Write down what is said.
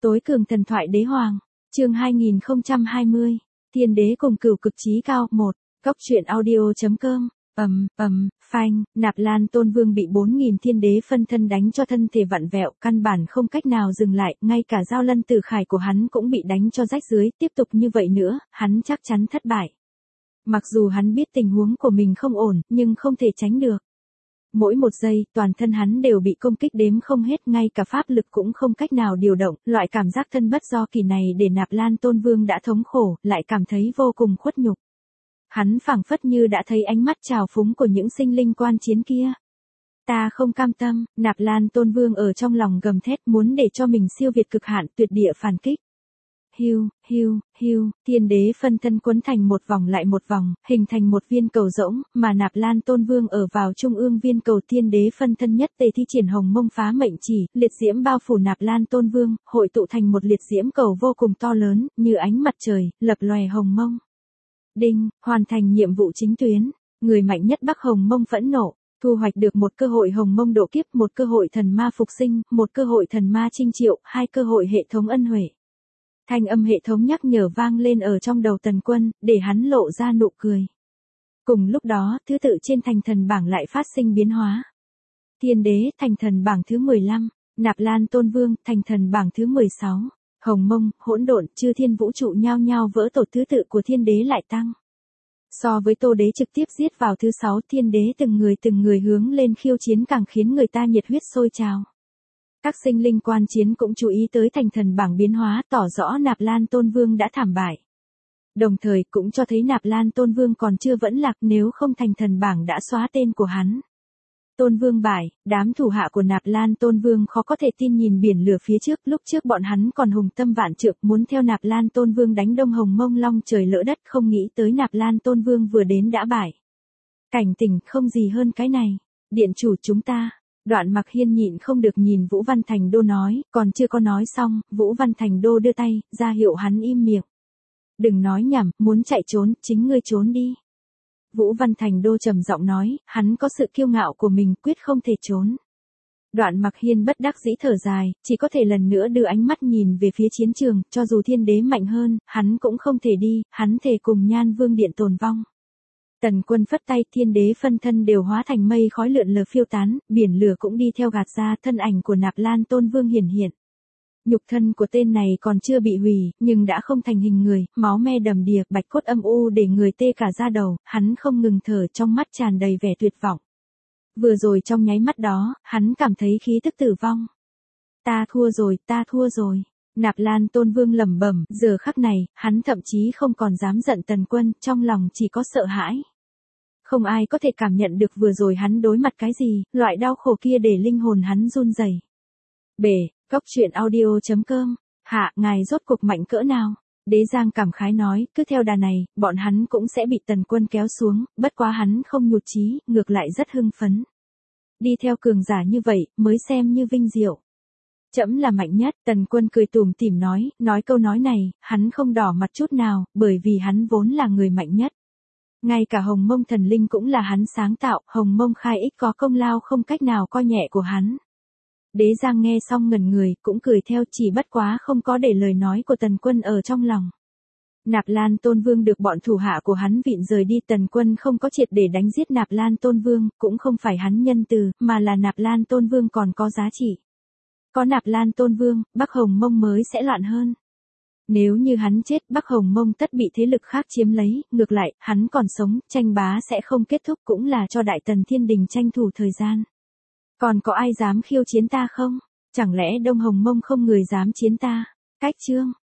Tối cường thần thoại đế hoàng, chương 2020, Thiên đế cùng cửu cực chí cao, 1, Góc truyện audio.com, phanh, Nạp Lan Tôn Vương bị 4.000 thiên đế phân thân đánh cho thân thể vặn vẹo, căn bản không cách nào dừng lại, ngay cả Giao Lân Tử Khải của hắn cũng bị đánh cho rách dưới, tiếp tục như vậy nữa, hắn chắc chắn thất bại. Mặc dù hắn biết tình huống của mình không ổn, nhưng không thể tránh được. Mỗi một giây, toàn thân hắn đều bị công kích đếm không hết, ngay cả pháp lực cũng không cách nào điều động, loại cảm giác thân bất do kỳ này để Nạp Lan Tôn Vương đã thống khổ, lại cảm thấy vô cùng khuất nhục. Hắn phảng phất như đã thấy ánh mắt trào phúng của những sinh linh quan chiến kia. Ta không cam tâm, Nạp Lan Tôn Vương ở trong lòng gầm thét, muốn để cho mình siêu việt cực hạn, tuyệt địa phản kích. Hiu, thiên đế phân thân quấn thành một vòng lại một vòng, hình thành một viên cầu rỗng, mà Nạp Lan Tôn Vương ở vào trung ương viên cầu. Thiên đế phân thân nhất tề thi triển Hồng Mông Phá Mệnh Chỉ, liệt diễm bao phủ Nạp Lan Tôn Vương, hội tụ thành một liệt diễm cầu vô cùng to lớn, như ánh mặt trời, lập lòe hồng mông. Đinh, hoàn thành nhiệm vụ chính tuyến, người mạnh nhất Bắc Hồng Mông phẫn nộ. Thu hoạch được một cơ hội Hồng Mông độ kiếp, một cơ hội thần ma phục sinh, một cơ hội thần ma trinh triệu, 2 cơ hội hệ thống ân huệ. Thanh âm hệ thống nhắc nhở vang lên ở trong đầu Tần Quân, để hắn lộ ra nụ cười. Cùng lúc đó, thứ tự trên thành thần bảng lại phát sinh biến hóa. Thiên đế, thành thần bảng thứ 15, Nạp Lan Tôn Vương, thành thần bảng thứ 16, Hồng Mông, hỗn độn, chư thiên vũ trụ nhao nhao vỡ tổ, thứ tự của thiên đế lại tăng. So với Tô đế trực tiếp giết vào thứ 6, thiên đế từng người hướng lên khiêu chiến càng khiến người ta nhiệt huyết sôi trào. Các sinh linh quan chiến cũng chú ý tới thành thần bảng biến hóa, tỏ rõ Nạp Lan Tôn Vương đã thảm bại. Đồng thời cũng cho thấy Nạp Lan Tôn Vương còn chưa vẫn lạc, nếu không thành thần bảng đã xóa tên của hắn. Tôn Vương bại, đám thủ hạ của Nạp Lan Tôn Vương khó có thể tin nhìn biển lửa phía trước, lúc trước bọn hắn còn hùng tâm vạn trượng muốn theo Nạp Lan Tôn Vương đánh Đông Hồng Mông long trời lỡ đất, không nghĩ tới Nạp Lan Tôn Vương vừa đến đã bại. Cảnh tỉnh không gì hơn cái này. Điện chủ chúng ta. Đoạn Mặc Hiên nhịn không được nhìn Vũ Văn Thành Đô nói, còn chưa có nói xong, Vũ Văn Thành Đô đưa tay, ra hiệu hắn im miệng. Đừng nói nhảm, muốn chạy trốn, chính ngươi trốn đi. Vũ Văn Thành Đô trầm giọng nói, hắn có sự kiêu ngạo của mình, quyết không thể trốn. Đoạn Mặc Hiên bất đắc dĩ thở dài, chỉ có thể lần nữa đưa ánh mắt nhìn về phía chiến trường, cho dù thiên đế mạnh hơn, hắn cũng không thể đi, hắn thề cùng Nhan Vương Điện tồn vong. Tần Quân phất tay, thiên đế phân thân đều hóa thành mây khói lượn lờ phiêu tán, biển lửa cũng đi theo gạt ra, thân ảnh của Nạp Lan Tôn Vương hiển hiện. Nhục thân của tên này còn chưa bị hủy, nhưng đã không thành hình người, máu me đầm đìa, bạch cốt âm u để người tê cả da đầu, hắn không ngừng thở, trong mắt tràn đầy vẻ tuyệt vọng. Vừa rồi trong nháy mắt đó, hắn cảm thấy khí tức tử vong. Ta thua rồi. Nạp Lan Tôn Vương lẩm bẩm, giờ khắc này, hắn thậm chí không còn dám giận Tần Quân, trong lòng chỉ có sợ hãi. Không ai có thể cảm nhận được vừa rồi hắn đối mặt cái gì, loại đau khổ kia để linh hồn hắn run rẩy. Góc truyện audio.com, hạ, ngài rốt cuộc mạnh cỡ nào? Đế Giang cảm khái nói, cứ theo đà này, bọn hắn cũng sẽ bị Tần Quân kéo xuống, bất quá hắn không nhụt chí, ngược lại rất hưng phấn. Đi theo cường giả như vậy, mới xem như vinh diệu. Trẫm là mạnh nhất, Tần Quân cười tủm tỉm nói câu nói này, hắn không đỏ mặt chút nào, bởi vì hắn vốn là người mạnh nhất. Ngay cả Hồng Mông thần linh cũng là hắn sáng tạo, Hồng Mông khai ích có công lao không cách nào coi nhẹ của hắn. Đế Giang nghe xong ngẩn người, cũng cười theo, chỉ bất quá không có để lời nói của Tần Quân ở trong lòng. Nạp Lan Tôn Vương được bọn thủ hạ của hắn vịn rời đi, Tần Quân không có triệt để đánh giết Nạp Lan Tôn Vương, cũng không phải hắn nhân từ, mà là Nạp Lan Tôn Vương còn có giá trị. Có Nạp Lan Tôn Vương, Bắc Hồng Mông mới sẽ loạn hơn. Nếu như hắn chết, Bắc Hồng Mông tất bị thế lực khác chiếm lấy, ngược lại, hắn còn sống, tranh bá sẽ không kết thúc, cũng là cho Đại Tần Thiên Đình tranh thủ thời gian. Còn có ai dám khiêu chiến ta không? Chẳng lẽ Đông Hồng Mông không người dám chiến ta? Cách chương